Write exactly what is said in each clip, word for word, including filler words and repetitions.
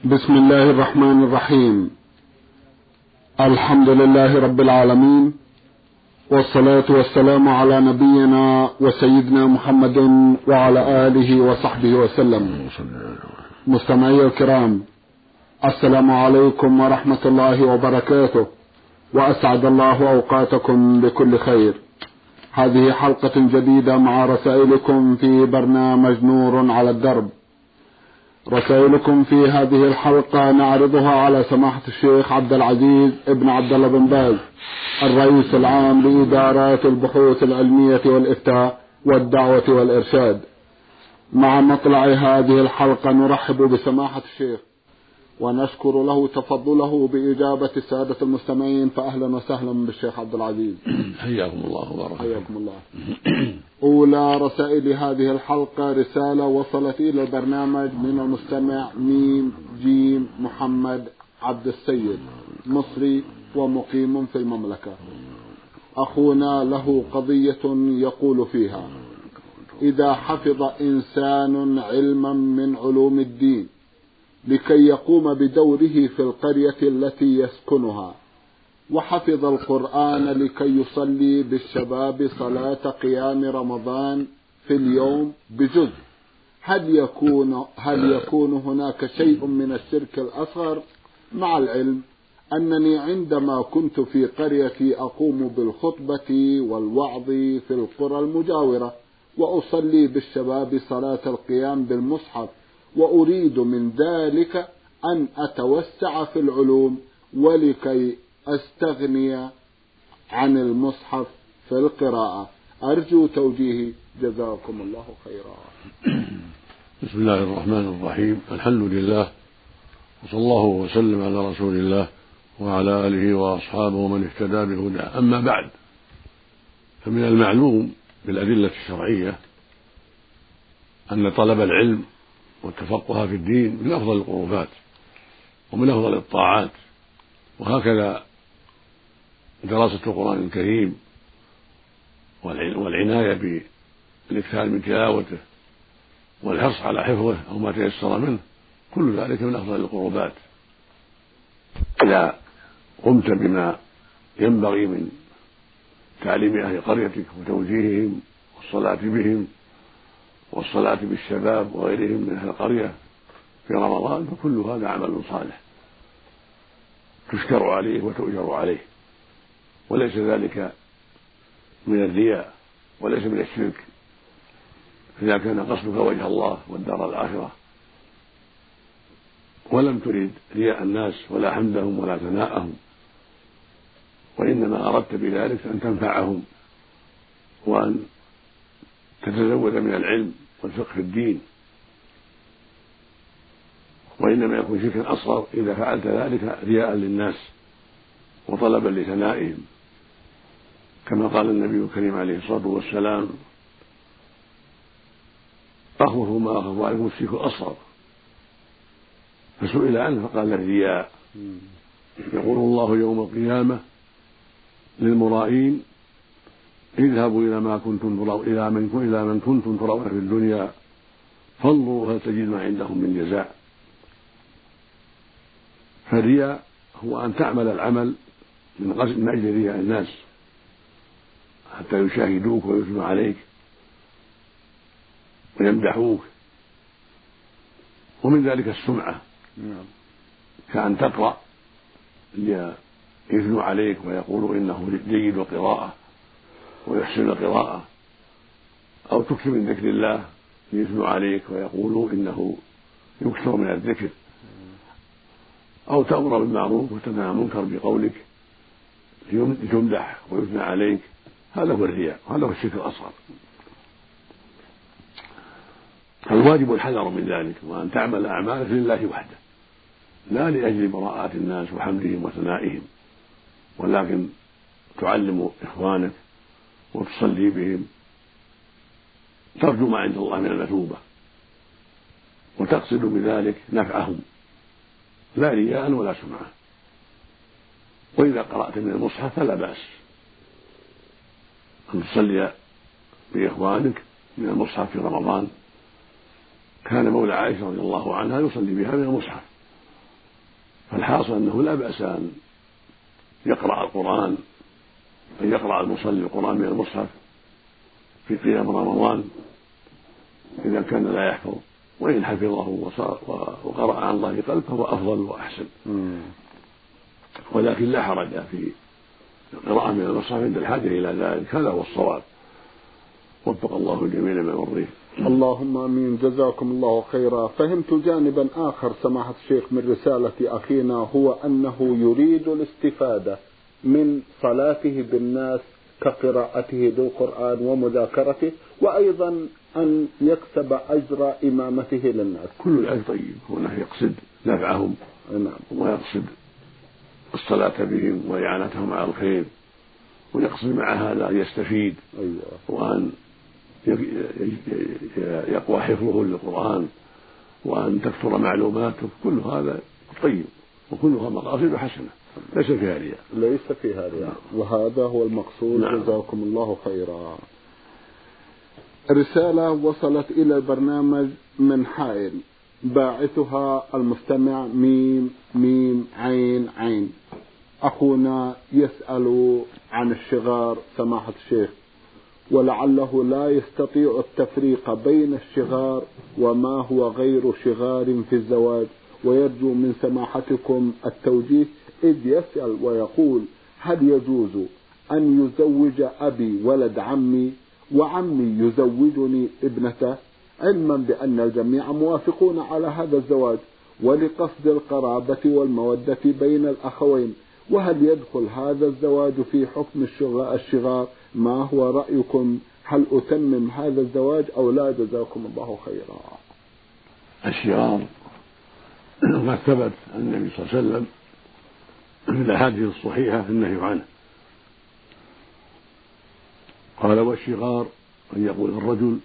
بسم الله الرحمن الرحيم. الحمد لله رب العالمين، والصلاة والسلام على نبينا وسيدنا محمد وعلى آله وصحبه وسلم. مستمعي الكرام، السلام عليكم ورحمة الله وبركاته، وأسعد الله أوقاتكم بكل خير. هذه حلقة جديدة مع رسائلكم في برنامج نور على الدرب. رسائلكم في هذه الحلقة نعرضها على سماحة الشيخ عبد العزيز ابن عبد الله بن باز، الرئيس العام لإدارات البحوث العلمية والإفتاء والدعوة والإرشاد. مع مطلع هذه الحلقة نرحب بسماحة الشيخ ونشكر له تفضله بإجابة السادة المستمعين، فأهلا وسهلا بالشيخ عبد العزيز. حياكم الله وبارك حياكم الله. أولى رسائل هذه الحلقة رسالة وصلت إلى البرنامج من المستمع ميم جيم محمد عبد السيد، مصري ومقيم في المملكة. أخونا له قضية يقول فيها: إذا حفظ إنسان علما من علوم الدين لكي يقوم بدوره في القرية التي يسكنها، وحفظ القرآن لكي يصلي بالشباب صلاة قيام رمضان في اليوم بجزء، هل يكون هل يكون هناك شيء من الشرك الأصغر؟ مع العلم أنني عندما كنت في قريتي أقوم بالخطبة والوعظ في القرى المجاورة، وأصلي بالشباب صلاة القيام بالمصحف، وأريد من ذلك أن أتوسع في العلوم ولكي أستغني عن المصحف في القراءة. أرجو توجيهي، جزاكم الله خيرا. بسم الله الرحمن الرحيم. الحمد لله، وصلى الله وسلم على رسول الله وعلى آله وأصحابه ومن اهتدى بهداه. أما بعد، فمن المعلوم بالأدلة الشرعية أن طلب العلم والتفقه في الدين من أفضل القربات ومن أفضل الطاعات، وهكذا دراسة القرآن الكريم والعناية بالإكثار من تلاوته والحرص على حفظه أو ما تيسر منه، كل ذلك من أفضل القربات. إذا قمت بما ينبغي من تعليم أهل قريتك وتوجيههم والصلاة بهم والصلاة بالشباب وغيرهم من أهل القرية في رمضان، فكل هذا عمل صالح تشكر عليه وتؤجر عليه، وليس ذلك من الرياء وليس من الشرك إذا كان قصدك وجه الله والدار الآخرة، ولم تريد رياء الناس ولا حمدهم ولا ثناءهم، وإنما أردت بذلك أن تنفعهم وأن تتزود من العلم والفقه في الدين. وإنما يكون شركا أصغر إذا فعلت ذلك رياء للناس وطلبا لثنائهم، كما قال النبي الكريم عليه الصلاة والسلام: أخوف ما أخاف عليكم الشرك الأصغر. فسئل عنه فقال: الرياء. يقول الله يوم القيامة للمرائين: اذهبوا إلى ما كنتم إلى من إلى من كنتم ترون في الدنيا فانظروا هل تجدون عندهم من جزاء. فالرياء هو أن تعمل العمل من أجل رياء الناس حتى يشاهدوك ويثنوا عليك ويمدحوك، ومن ذلك السمعة، كأن تقرأ ليثنوا عليك ويقولوا إنه جيد القراءة ويحسن القراءة، أو تكثر من ذكر الله ليثنوا عليك ويقولوا إنه يكثر من الذكر، أو تأمر بالمعروف وتنهى عن المنكر بقولك لتمدح ويثنى عليك. هذا هو الرياء، هذا هو الشرك الأصغر. الواجب الحذر من ذلك، وأن تعمل أعمالك لله وحده، لا لأجل براءة الناس وحمدهم وثنائهم، ولكن تعلم إخوانك وتصلي بهم ترجو ما عند الله من المثوبة، وتقصد بذلك نفعهم لا رياء ولا سمعة. وإذا قرأت من المصحف فلا بأس أن تصلي بإخوانك من المصحف في رمضان. كان مولى عائشة رضي الله عنها يصلي بها من المصحف فالحاصل أنه لا بأس أن يقرأ القرآن، أن يقرأ المصلي القرآن من المصحف في قيام رمضان إذا كان لا يحفظ، وإن حفظه وقرأ عن ظهر قلب فهو أفضل وأحسن. ولكن لا حرج في القراءة من المصحف عند الحاجة إلى ذلك، هذا هو الصواب. وفق الله الجميع لما يرضيه. اللهم آمين. جزاكم الله خيرا. فهمت جانبا آخر سماحة الشيخ من رسالة أخينا، هو أنه يريد الاستفادة من صلاته بالناس كقراءته للقرآن ومذاكرته، وأيضا أن يكسب أجر إمامته للناس. كل ذلك طيب، هنا يقصد نفعهم ويقصد الصلاة بهم وإعانتهم على الخير، ويقصد مع هذا أن يستفيد وأن يقوى حفظه للقرآن وأن تكثر معلوماته. كل هذا طيب وكلها مقاصد حسنة، ليس فيها رياء. ليس فيها رياء، وهذا هو المقصود. نعم. جزاكم الله خيرا. رسالة وصلت إلى البرنامج من حائل، باعثها المستمع ميم ميم عين عين. أخونا يسأل عن الشغار سماحة الشيخ، ولعله لا يستطيع التفريق بين الشغار وما هو غير شغار في الزواج، ويرجو من سماحتكم التوجيه، إذ يسأل ويقول: هل يجوز أن يزوج أبي ولد عمي وعمي يزوجني ابنته، علما بأن الجميع موافقون على هذا الزواج ولقصد القرابة والمودة بين الأخوين، وهل يدخل هذا الزواج في حكم الشغار؟ ما هو رأيكم؟ هل أتمم هذا الزواج أو لا؟ جزاكم الله خيرا. الشغار ما ثبت عن النبي صلى الله عليه وسلم في الأحاديث الصحيحة النهي عنه. قال: والشغار أن يقول الرجل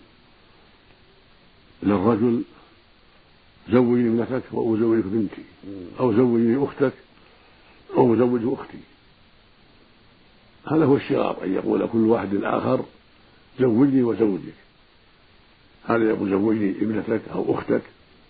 للرجل: زوجي ابنتك وأزوجك بنتي، أو زوجي أختك أو زوج أختي. هذا هو الشغار، أن يقول كل واحد الآخر: زوجني وزوجك. هذا يقول: زوجني ابنتك أو أختك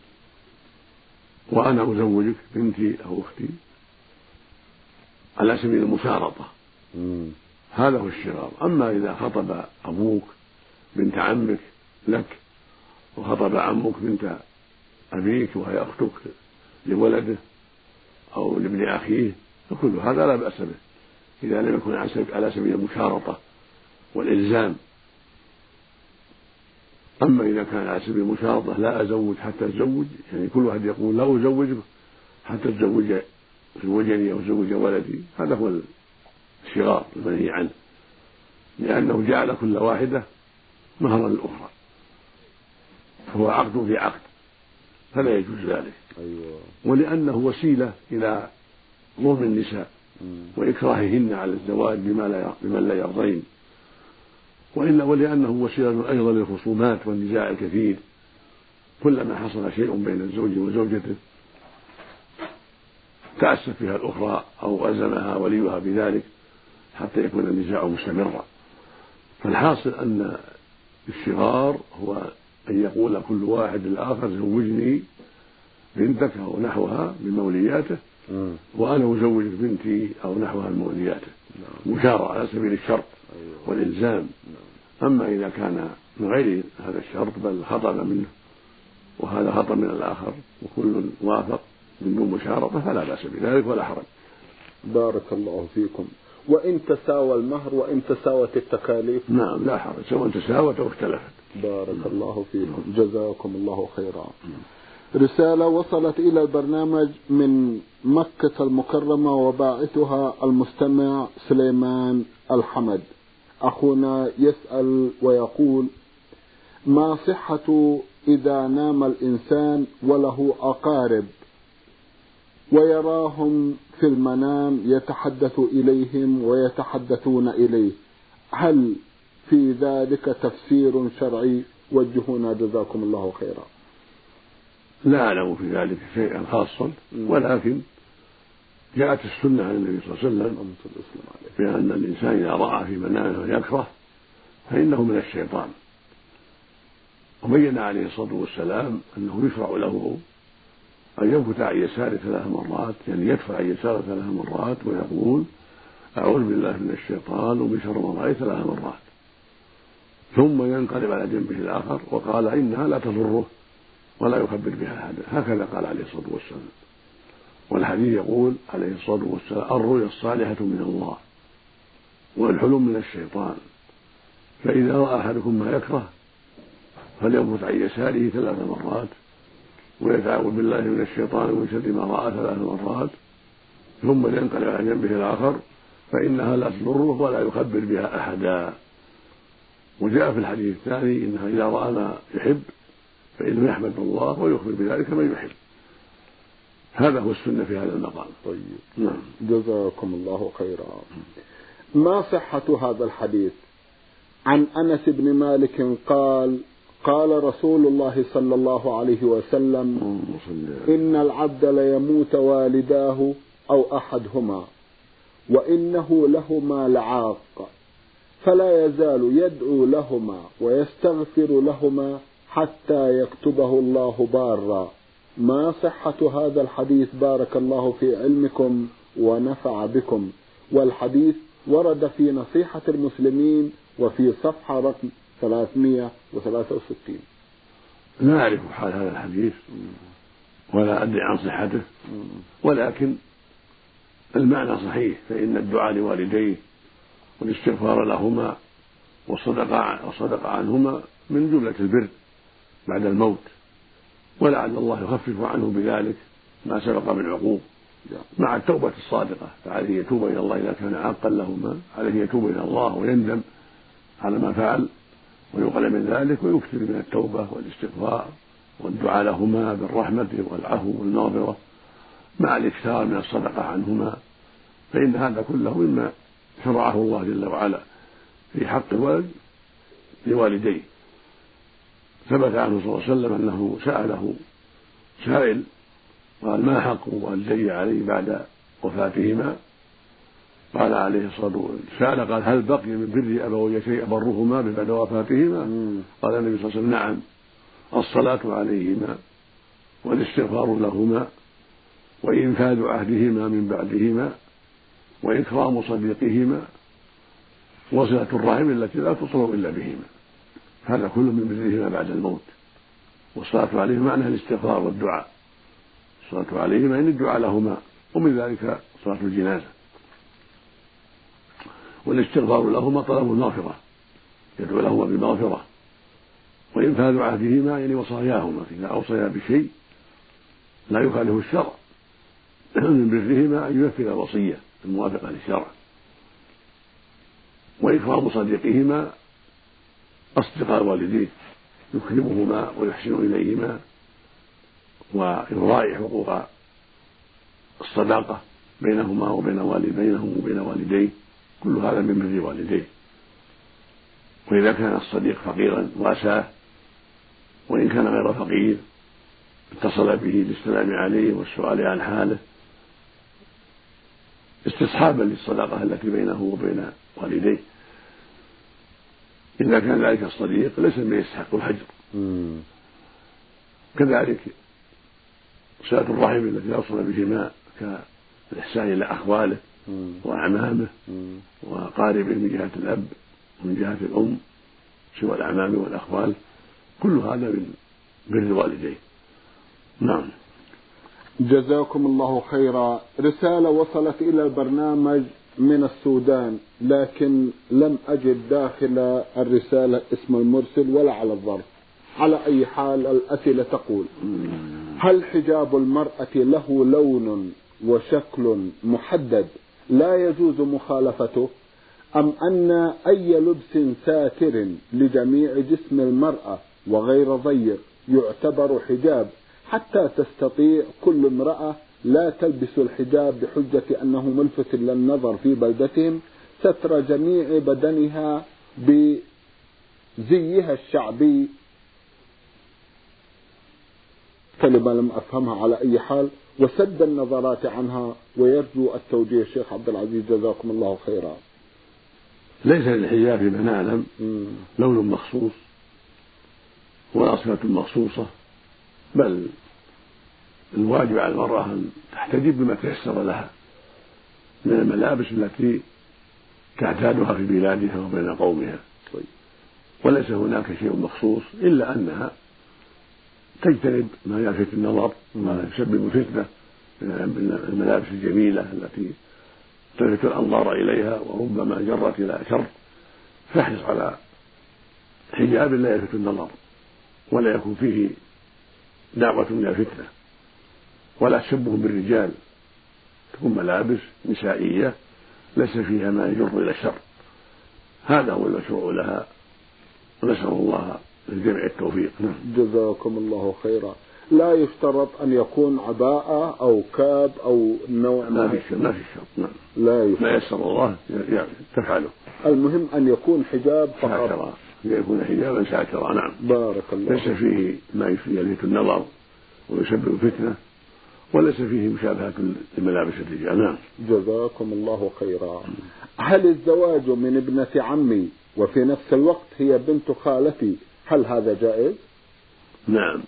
وأنا أزوجك بنتي أو أختي، على سبيل المشارطة. هذا هو الشغار. أما إذا خطب أبوك بنت عمك لك، وخطب عمك بنت أبيك وهي أختك لولده أو لابن أخيه، فكل هذا لا بأس به إذا لم يكن على سبيل المشارطة والإلزام. أما إذا كان على سبيل المشارطة: لا أزوج حتى أتزوج، يعني كل واحد يقول: لا أزوجك حتى أتزوج زوجني أو زوج ولدي، هذا هو الشغار المنهي عنه، لأنه جعل كل واحدة مهرا للأخرى، فهو عقد في عقد، فلا يجوز ذلك. أيوة. ولأنه وسيلة إلى ظلم النساء وإكراههن على الزواج بمن لا يرضين، وإلا ولأنه وسيلة أيضا للخصومات والنزاع الكثير. كلما حصل شيء بين الزوج وزوجته تأسف فيها الأخرى أو ألزمها وليها بذلك حتى يكون النزاع مستمرا. فالحاصل أن الشغار هو أن يقول كل واحد للآخر: زوجني بنتك أو نحوها من مولياته، وأنا أزوجك بنتي أو نحوها من مولياته، مشارة على سبيل الشرط والإلزام. أما إذا كان من غير هذا الشرط بل خطب منه وهذا خطب من الآخر وكل وافق من دون مشارطة فلا بأس بذلك ولا حرج. بارك الله فيكم. وإن تساوى المهر وإن تساوت التكاليف؟ نعم لا حرج، سواء تساوت أو اختلفت. بارك الله فيكم. جزاكم الله خيرا. رسالة وصلت إلى البرنامج من مكة المكرمة، وباعثها المستمع سليمان الحمد. أخونا يسأل ويقول: ما صحة إذا نام الإنسان وله أقارب ويراهم في المنام يتحدث إليهم ويتحدثون إليه، هل في ذلك تفسير شرعي؟ وجهونا جزاكم الله خيرا. لا أعلم في ذلك شيئا خاصا، ولكن جاءت السنة عن النبي صلى الله عليه وسلم بأن الإنسان إذا رأى في منامه يكره فإنه من الشيطان، وبين عليه الصلاة والسلام أنه يشرع له أن ينفث عن يساره ثلاث مرات، يعني يدفع عن يساره ثلاث مرات ويقول أعوذ بالله من الشيطان ومن شر ما رأيت ثلاث مرات، ثم ينقلب على جنبه الآخر وقال إنها لا تضره ولا يخبر بها أحدا، هكذا قال عليه الصلاة والسلام. والحديث يقول عليه الصلاة والسلام الرؤيا الصالحة من الله والحلم من الشيطان، فإذا رأى أحدكم ما يكره فلينفث عن يساره ثلاث مرات ويتعوذ بالله من الشيطان ومن شر ما رأى ثلاث مرات، ثم ينقلب على جنبه الآخر فإنها لا تضره ولا يخبر بها أحدا. وجاء في الحديث الثاني إنها إذا رأى ما يحب فإنه يحمد الله ويخبر بذلك من يحب. هذا هو السنة في هذا المقام. طيب نعم. جزاكم الله خيرا. ما صحة هذا الحديث؟ عن أنس بن مالك قال قال رسول الله صلى الله عليه وسلم إن العبد ليموت والداه أو أحدهما وإنه لهما لعاق فلا يزال يدعو لهما ويستغفر لهما حتى يكتبه الله بارا. ما صحة هذا الحديث؟ بارك الله في علمكم ونفع بكم. والحديث ورد في نصيحة المسلمين وفي صفحة رقم ثلاثمائة وثلاثة وستين. لا أعرف حال هذا الحديث ولا أدري عن صحته، ولكن المعنى صحيح، فإن الدعاء لوالديه والاستغفار لهما والصدقة عنهما من جملة البر بعد الموت، ولعل الله يخفف عنه بذلك ما سبق من عقوق مع التوبة الصادقة، فعليه يتوب إلى الله إذا كان عاقا لهما، عليه يتوب إلى الله ويندم على ما فعل ويقل من ذلك ويكثر من التوبة والاستغفار والدعاء لهما بالرحمة والعفو والمغفرة مع الإكثار من الصدقة عنهما، فإن هذا كله مما شرعه الله جل وعلا في حق الولد لوالديه. ثبت عنه صلى الله عليه وسلم أنه سأله سائل قال ما حق والدي علي بعد وفاتهما؟ قال عليه الصلاة والسلام قال هل بقي من بر أبوي شيء أبرهما بعد وفاتهما؟ قال النبي صلى الله عليه وسلم نعم، الصلاة عليهما والاستغفار لهما وإنفاذ عهدهما من بعدهما وإكرام صديقهما وصلة الرحم التي لا تصل إلا بهما، هذا كله من برهما بعد الموت. والصلاة عليهما معناها الاستغفار والدعاء، الصلاة عليهما يعني الدعاء لهما، ومن ذلك صلاة الجنازة. والاستغفار لهما طلب المغفرة، يدعو لهما بالمغفرة. وإنفاذ عهدهما يعني وصاياهما، إذا أوصيا بشيء لا يخالف الشرع من برهما أن ينفذ الوصية الموافقة للشرع. وإكرام صديقهما أصدقاء والديه، يكرمهما ويحسن إليهما ويراعي حقوق الصداقة بينهما وبين والد بينهم وبين والديه، كل هذا من بر والديه. وإذا كان الصديق فقيرا واساه، وإن كان غير فقير اتصل به للسلام عليه والسؤال عن حاله استصحابا للصداقة التي بينه وبين والديه. إذا كان ذلك الصديق ليس من يستحق الحجر. كذلك صلة الرحم التي أوصل بهما كالإحسان إلى أخواله وأعمامه وقاربه من جهة الأب ومن جهة الأم سوى الأعمام والأخوال، كل هذا من بر والديه. نعم. جزاكم الله خيرا. رسالة وصلت إلى البرنامج من السودان، لكن لم أجد داخل الرسالة اسم المرسل ولا على الظرف. على أي حال الأسئلة تقول: هل حجاب المرأة له لون وشكل محدد لا يجوز مخالفته، أم أن أي لبس ساتر لجميع جسم المرأة وغير ضيق يعتبر حجاب، حتى تستطيع كل امرأة لا تلبس الحجاب بحجة أنه ملفت للنظر في بلدتهم ستر جميع بدنها بزيها الشعبي؟ كلمة لم أفهمها. على أي حال وسد النظرات عنها، ويرجو التوجيه الشيخ عبد العزيز جزاكم الله خيرا. ليس للحجاب فيما نعلم لون مخصوص ولا صفة مخصوصة، بل الواجب على المرأة أن تحتجب بما تيسر لها من الملابس التي تعتادها في بلادها وبين قومها، وليس هناك شيء مخصوص إلا أنها تجتنب ما يلفت النظر وما يسبب فتنة من الملابس الجميلة التي تلفت الأنظار إليها وربما جرت إلى شر، فاحرص على حجاب لا يلفت النظر ولا يكون فيه دعوة إلى فتنة، ولا تشبه بالرجال، تكون ملابس نسائية ليس فيها ما يجر إلى الشر. هذا هو المشروع لها، ونسأل الله للجميع التوفيق. جزاكم الله خيرا. لا يشترط أن يكون عباءة أو كاب أو نوع ما في ما في شرط. نعم. لا يشترط. ما يسر الله يعني تفعله. المهم أن يكون حجاب فقط. ساترا، يكون حجابا ساترا. نعم. بارك الله. ليس فيه ما يلفت النظر ويسبب فتنة، وليس فيه مشابهة لملابس الرجال. نعم. جزاكم الله خيرا. هل الزواج من ابنة عمي وفي نفس الوقت هي بنت خالتي هل هذا جائز؟ نعم،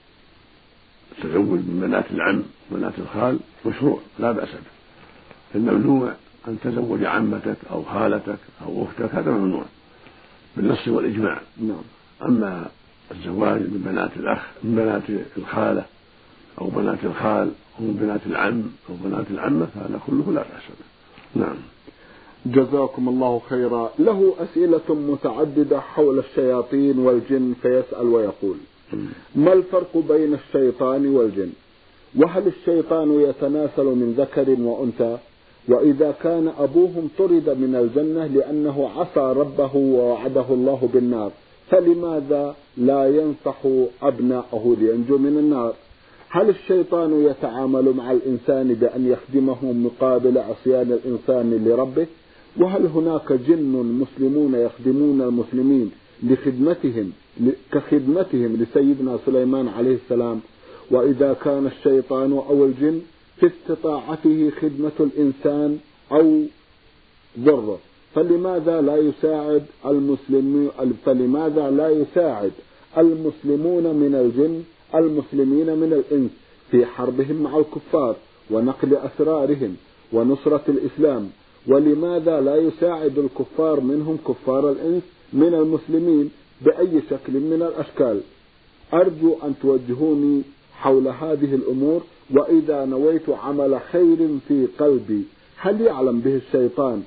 التزوج من بنات العم وبنات الخال مشروع لا بأس به. الممنوع أن تزوج عمتك أو خالتك أو أختك، هذا ممنوع بالنص والإجماع. نعم. أما الزواج من بنات الأخ من بنات الخالة أو بنات الخال أو من بنات العم أو بنات العمة هذا كله لا بأس به. نعم. جزاكم الله خيرا. له أسئلة متعددة حول الشياطين والجن، فيسأل ويقول: ما الفرق بين الشيطان والجن؟ وهل الشيطان يتناسل من ذكر وأنثى؟ وإذا كان أبوهم طرد من الجنة لأنه عصى ربه ووعده الله بالنار، فلماذا لا ينصح أبناءه لينجوا من النار؟ هل الشيطان يتعامل مع الإنسان بأن يخدمه مقابل عصيان الإنسان لربه؟ وهل هناك جن مسلمون يخدمون المسلمين لخدمتهم كخدمتهم لسيدنا سليمان عليه السلام؟ وإذا كان الشيطان أو الجن في استطاعته خدمة الإنسان أو ضره، فلماذا لا يساعد المسلمين فلماذا لا يساعد المسلمون من الجن المسلمين من الإنس في حربهم مع الكفار ونقل أسرارهم ونصرة الإسلام؟ ولماذا لا يساعد الكفار منهم كفار الإنس من المسلمين بأي شكل من الأشكال؟ أرجو أن توجهوني حول هذه الأمور. وإذا نويت عمل خير في قلبي هل يعلم به الشيطان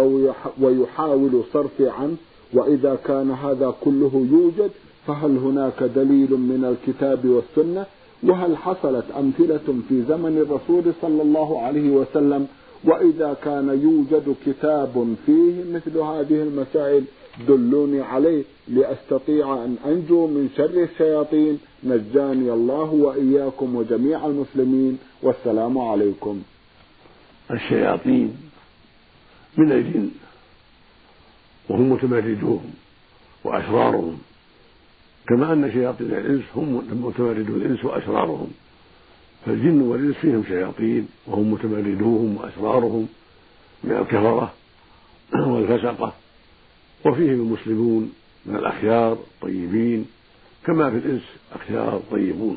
ويحاول صرفي عنه؟ وإذا كان هذا كله يوجد فهل هناك دليل من الكتاب والسنة؟ وهل حصلت أمثلة في زمن الرسول صلى الله عليه وسلم؟ وإذا كان يوجد كتاب فيه مثل هذه المسائل دلوني عليه لأستطيع أن أنجو من شر الشياطين. نجاني الله وإياكم وجميع المسلمين، والسلام عليكم. الشياطين من الجن وهم متمردون وأشرارهم، كما أن شياطين الإنس هم متمردون الإنس وأشرارهم، فالجن والإنس فيهم شياطين وهم متمردوهم وأشرارهم من الكفرة والفسقة، وفيهم المسلمون من الأخيار الطيبين، كما في الإنس أخيار طيبون.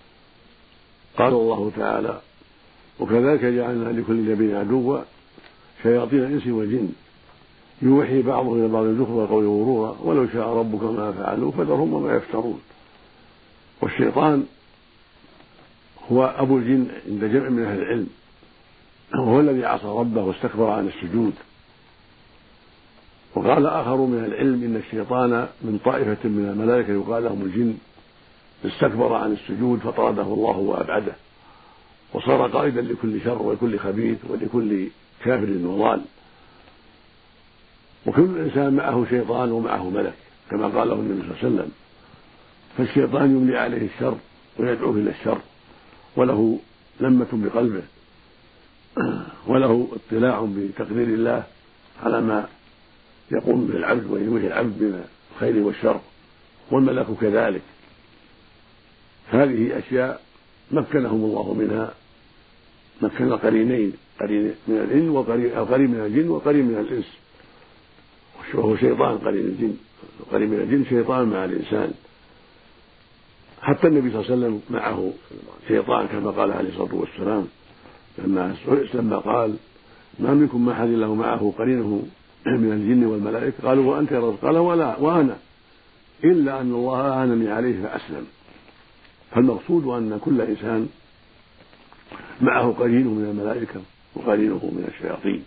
قال الله تعالى: وكذلك جعلنا لكل نبي عدوا شياطين الإنس والجن يوحي بعضهم إلى بعض زخرف القول غرورا ولو شاء ربك ما فعلوا فذرهم وما يفترون. والشيطان هو أبو الجن عند جمع من أهل العلم، وهو الذي عصى ربه واستكبر عن السجود. وقال آخر من العلم إن الشيطان من طائفة من الملائكة يقال لهم الجن استكبر عن السجود فطرده الله وأبعده، وصار قائدا لكل شر ولكل خبيث ولكل كافر وضال. وكل إنسان معه شيطان ومعه ملك كما قال له النبي صلى الله عليه وسلم، فالشيطان يملي عليه الشر ويدعوه إلى الشر، وله لمة بقلبه وله اطلاع بتقدير الله على ما يقوم به العبد وينويه العبد من الخير والشر، والملك كذلك. هذه أشياء مكنهم الله منها، مكن قرينين، قرين من الإنس وقرين من الجن وقرين من الإنس، وهو شيطان قرين الجن، قرين من الجن شيطان مع الإنسان. حتى النبي صلى الله عليه وسلم معه شيطان كما قال عليه الصلاة والسلام لما لما قال ما منكم ما أحد له معه قرينه من الجن والملائكة قالوا وأنت يا رسول قال ولا وأنا إلا أن الله أعانني عليه فأسلم. فالمقصود أن كل إنسان معه قرينه من الملائكة وقرينه من الشياطين.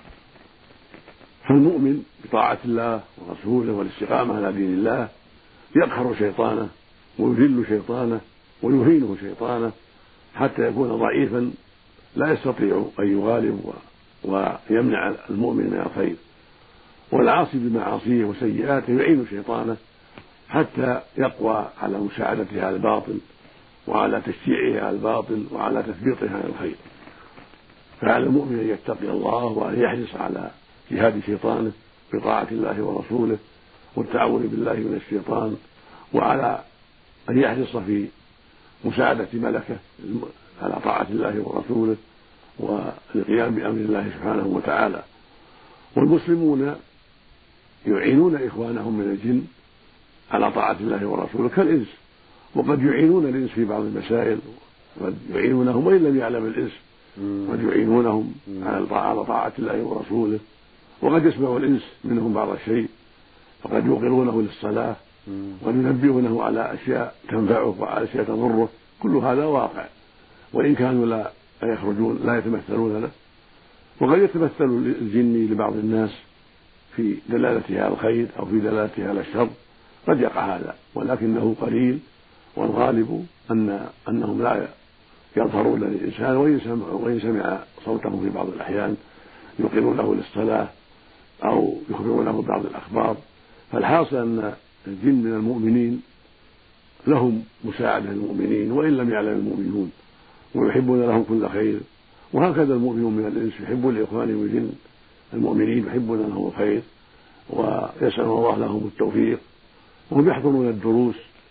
فالمؤمن بطاعة الله ورسوله والاستقامة على دين الله يقهر شيطانه ويذل شيطانه ويهينه شيطانه حتى يكون ضعيفا لا يستطيع أن يغالب ويمنع المؤمن من الخير. والعاصي بمعاصيه وسيئاته يعين شيطانه حتى يقوى على مساعدته على الباطل وعلى تشجيعه على الباطل وعلى تثبيطه على الخير. فعلى المؤمن أن يتقي الله وأن يحرص على جهاد شيطانه بطاعة الله ورسوله والتعوذ بالله من الشيطان، وعلى أن يحرص في مساعدة ملكه على طاعة الله ورسوله والقيام بأمر الله سبحانه وتعالى. والمسلمون يعينون إخوانهم من الجن على طاعة الله ورسوله كالإنس، وقد يعينون الإنس في بعض المسائل وقد يعينونهم وإن لم يعلم الإنس قد يعينونهم على طاعة الله ورسوله، وقد يسمع الإنس منهم بعض الشيء فقد يوقرونه للصلاة وينبهونه على أشياء تنفعه وعلى أشياء تضره. كل هذا واقع وإن كانوا لا يخرجون لا يتمثلون له. وقد يتمثل الجن لبعض الناس في دلالته على الخير أو في دلالته على الشر، قد يقع هذا، ولكنه قليل، والغالب أن أنهم لا يظهرون للإنسان وإن سمع صوته في بعض الأحيان يوقرون له للصلاة أو يخبرونه بعض الأخبار. فالحاصل أن الجن من المؤمنين لهم مساعدة المؤمنين وإن لم يعلم المؤمنون، ويحبون لهم كل خير. وهكذا المؤمنون من الإنس يحبون لإخوانهم الجن المؤمنين يحبون لهم الخير ويسألون الله لهم التوفيق، وهم يحضرون الدروس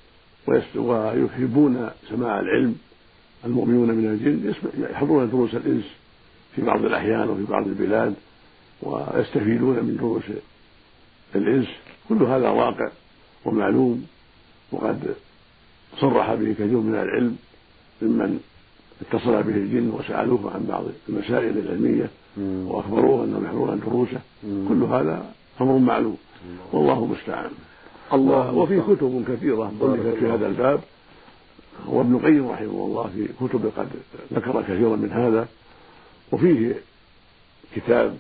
ويحبون سماع العلم. المؤمنون من الجن يحضرون دروس الإنس في بعض الأحيان وفي بعض البلاد ويستفيدون من دروس الإنس. كل هذا واقع ومعلوم، وقد صرح به كثير من العلم ممن اتصل به الجن وسألوه عن بعض المسائل العلمية وأخبروه أنهم يحضرون دروسه. كل هذا أمر معلوم والله المستعان. الله. وفي كتب كثيرة ألفت في هذا الباب، وابن القيم رحمه الله في كتب قد ذكر كثيرا من هذا. وفيه كتاب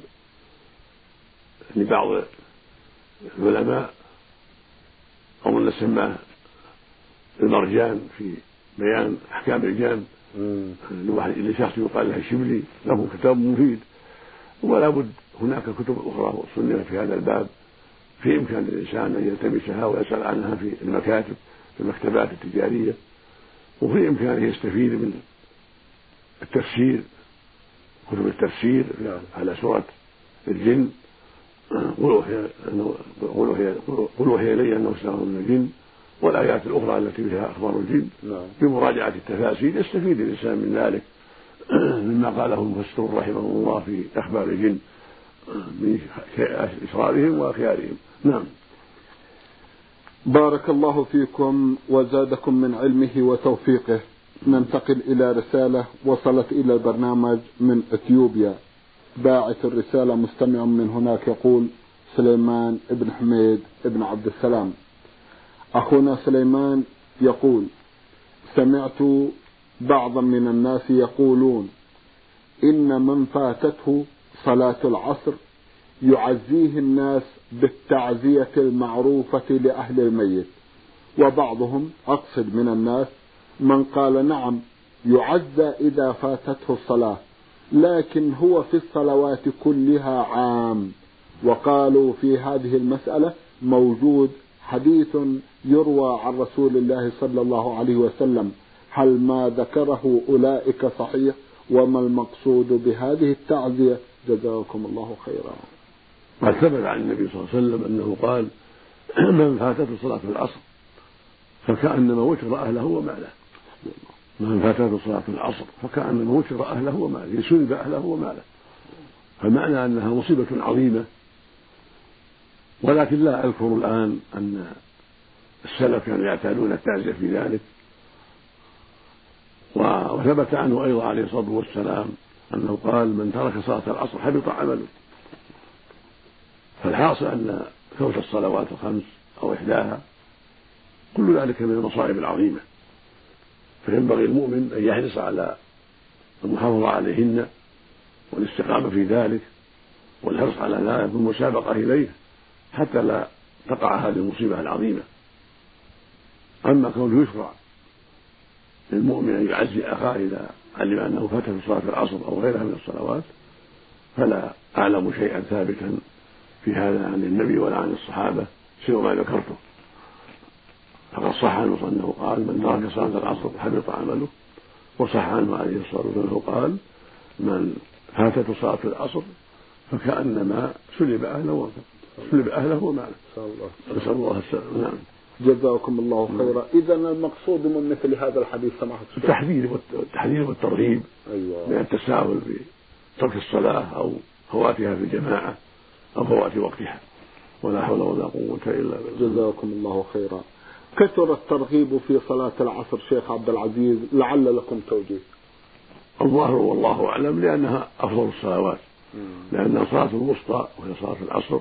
لبعض العلماء أو من سماه المرجان في بيان أحكام الجان لشخص يقال له الشبلي، له كتاب مفيد. ولا بد هناك كتب أخرى صنفت في هذا الباب في إمكان الإنسان أن يلتمسها ويسأل عنها في المكاتب في المكتبات التجارية، وفي إمكانه يستفيد من التفسير كتب التفسير على سورة الجن. قل وحي إلي أنه استمع من الجن، والآيات الأخرى التي فيها أخبار الجن بمراجعة التفاسير يستفيد الإنسان من ذلك مما قاله المفسرون رحمه الله في أخبار الجن من إسرارهم وأخيارهم. نعم. بارك الله فيكم وزادكم من علمه وتوفيقه. ننتقل إلى رسالة وصلت إلى البرنامج من إثيوبيا. باعث الرسالة مستمع من هناك يقول: سليمان ابن حميد ابن عبد السلام. أخونا سليمان يقول: سمعت بعضا من الناس يقولون إن من فاتته صلاة العصر يعزيه الناس بالتعزية المعروفة لأهل الميت، وبعضهم أقصد من الناس من قال نعم يعزى إذا فاتته الصلاة، لكن هو في الصلوات كلها عام. وقالوا في هذه المسألة موجود حديث يروى عن رسول الله صلى الله عليه وسلم، هل ما ذكره أولئك صحيح؟ وما المقصود بهذه التعزية؟ جزاكم الله خيرا. قد ثبت عن النبي صلى الله عليه وسلم أنه قال: من فاتته صلاة العصر فكأنما وتر أهله وماله. من فاتته صلاة العصر فكأنما وتر أهله وماله، سلب أهله وماله. فمعنى أنها مصيبة عظيمة. ولكن لا أذكر الآن أن السلف كانوا يعتادون التعزية في ذلك، وثبت عنه أيضا عليه الصلاة والسلام أنه قال من ترك صلاة العصر حبط عمله. فالحاصل أن فوت الصلوات الخمس أو إحداها كل ذلك من المصائب العظيمة، فينبغي المؤمن أن يحرص على المحافظة عليهن والاستقامة في ذلك والحرص على ذلك والمسابقة إليه حتى لا تقع هذه المصيبة العظيمة. أما كونه يشرع للمؤمن أن يعزي أخاه إذا علم أنه فاته صلاة العصر أو غيرها من الصلوات فلا أعلم شيئا ثابتا في هذا عن النبي ولا عن الصحابة سوى ما ذكرته. فقد صح عنه أنه قال من ترك صلاة العصر حبط عمله، وصح عنه عليه الصلاة والسلام أنه قال من فاتته صلاة العصر فكأنما سلب أهله سلب أهله وماله. نسأل الله السلامة. نعم. جزاكم الله خيرا. إذا المقصود من مثل هذا الحديث سماحة التحذير والتحذير والترهيب أيوة. من التساهل في ترك الصلاة أو فواتها في الجماعة أو فوات وقتها، ولا حول ولا قوة إلا بالله. جزاكم الله خيرا. كثر الترغيب في صلاة العصر شيخ عبد العزيز، لعل لكم توجيه. الظاهر والله أعلم لأنها أفضل الصلوات، لأن صلاة الوسطى وهي صلاة العصر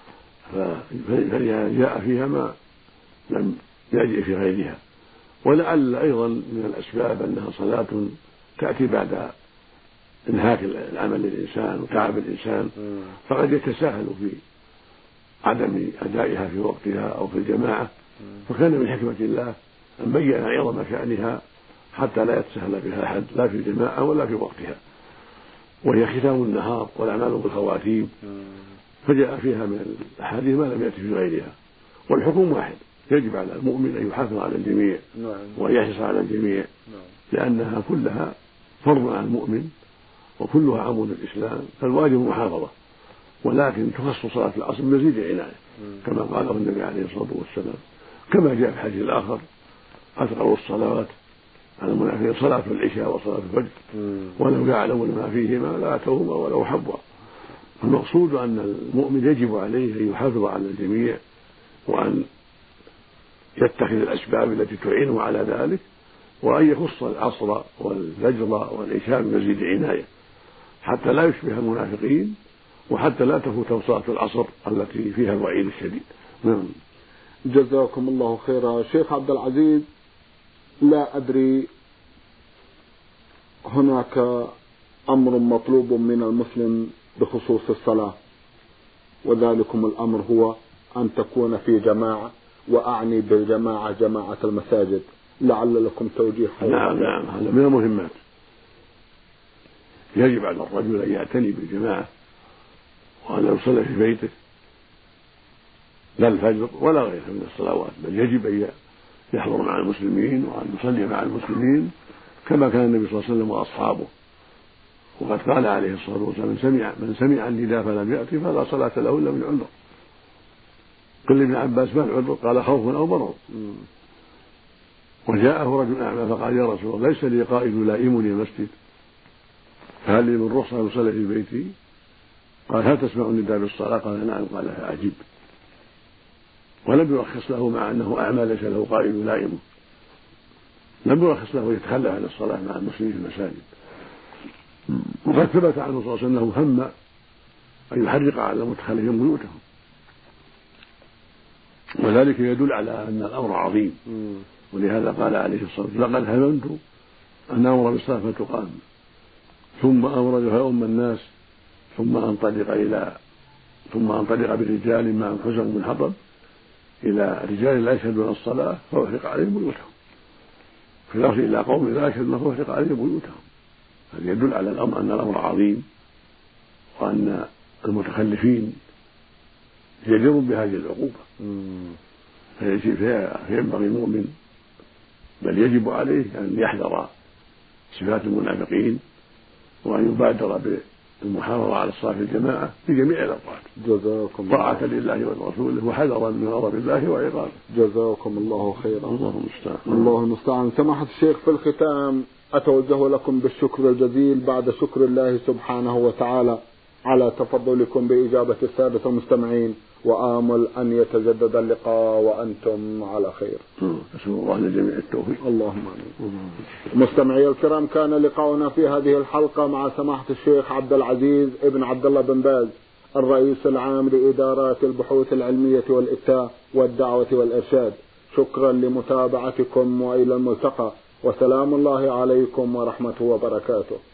فجاء فيها ما لم يجئ في غيرها، ولعل أيضا من الأسباب أنها صلاة تأتي بعد انهاك العمل للإنسان وتعب الإنسان، فقد يتساهل في عدم أدائها في وقتها أو في الجماعة، فكان من حكمة الله أن بين عظم شأنها حتى لا يتساهل بها أحد لا في الجماعة ولا في وقتها، وهي ختام النهار والأعمال بالخواتيم، فجاء فيها من الأحاديث ما لم يأتي في غيرها. والحكم واحد، يجب على المؤمن أن يحافظ على الجميع وأن يحرص على الجميع، لأنها كلها فرض على المؤمن وكلها عمود الإسلام، فالواجب محافظة، ولكن تخص صلاة العصر بمزيد عناية كما قاله النبي عليه الصلاة والسلام، كما جاء في الحديث الآخر أثقل الصلوات على المنافقين صلاة العشاء وصلاة الفجر ولو يعلمون ما فيهما لاتوهما ولو حبوا. المقصود أن المؤمن يجب عليه أن يحافظ على الجميع وأن يتخذ الأسباب التي تعينه على ذلك، وأن يخص العصر والفجر والعشاء بمزيد عناية حتى لا يشبه المنافقين وحتى لا تفوت صلاة العصر التي فيها الوعيد الشديد. نعم. جزاكم الله خيرا. شيخ عبد العزيز، لا أدري، هناك أمر مطلوب من المسلم بخصوص الصلاة، وذلكم الأمر هو أن تكون في جماعة، وأعني بالجماعة جماعة المساجد، لعل لكم توجيه. نعم نعم، هذا من المهمات. يجب على الرجل أن يعتني بالجماعة وأن يصلي في بيته لا الفجر ولا غيره من الصلوات، بل يجب أن يحضر مع المسلمين وأن يصلي مع المسلمين كما كان النبي صلى الله عليه وسلم وأصحابه. وقد قال عليه الصلاة والسلام من سمع من سمع النداء فلم يأتي فلا صلاة له إلا من عذر. قل لابن عباس ما العذر؟ قال خوف أو مرض. وجاءه رجل أعمى فقال يا رسول الله ليس لي قائد يلائمني المسجد فهل لي من رخصة يصلي في بيتي؟ قال هل تسمع النداء بالصلاة؟ قال نعم. قال فأجب. ولم يرخص له مع أنه أعمى ليس له قائد يلائمه، لم يرخص له يتخلى عن الصلاة مع المسلمين في المساجد. وقد ثبت عنه صلى الله عليه وسلم أنه هم أن يحرق على المتخلفين بيوتهم، وذلك يدل على أن الأمر عظيم. ولهذا قال عليه الصلاة والسلام لقد هممت أن أمر بالصلاة فتقام ثم أمر فيؤم الناس ثم أنطلق إلى ثم أنطلق برجال معهم حزم من حطب إلى رجال لا يشهدون الصلاة فأحرق عليهم بيوتهم، في لفظ إلى قوم لا يشهدون فأحرق عليهم بيوتهم. هذا يدل على الأمر أن الأمر عظيم وأن المتخلفين يجرون بهذه العقوبة. فينبغي المؤمن بل يجب عليه أن يحذر صفات المنافقين وأن يبادر بالمحافظة على الصلاة في الجماعة في جميع الأوقات جزاكم طاعة لله ورسوله وحذرا من غضب الله وعقابه. جزاكم الله خيرا. الله المستعان. الله المستعان. سماحة الشيخ، في الختام أتوجه لكم بالشكر الجزيل بعد شكر الله سبحانه وتعالى على تفضلكم بإجابة السادة المستمعين وآمل أن يتجدد اللقاء وأنتم على خير. نسأل الله لجميع التوفيق. اللهم آمين. مستمعي الكرام، كان لقاؤنا في هذه الحلقة مع سماحة الشيخ عبد العزيز ابن عبد الله بن باز، الرئيس العام لإدارات البحوث العلمية والإفتاء والدعوة والإرشاد. شكرا لمتابعتكم وإلى الملتقى، وسلام الله عليكم ورحمته وبركاته.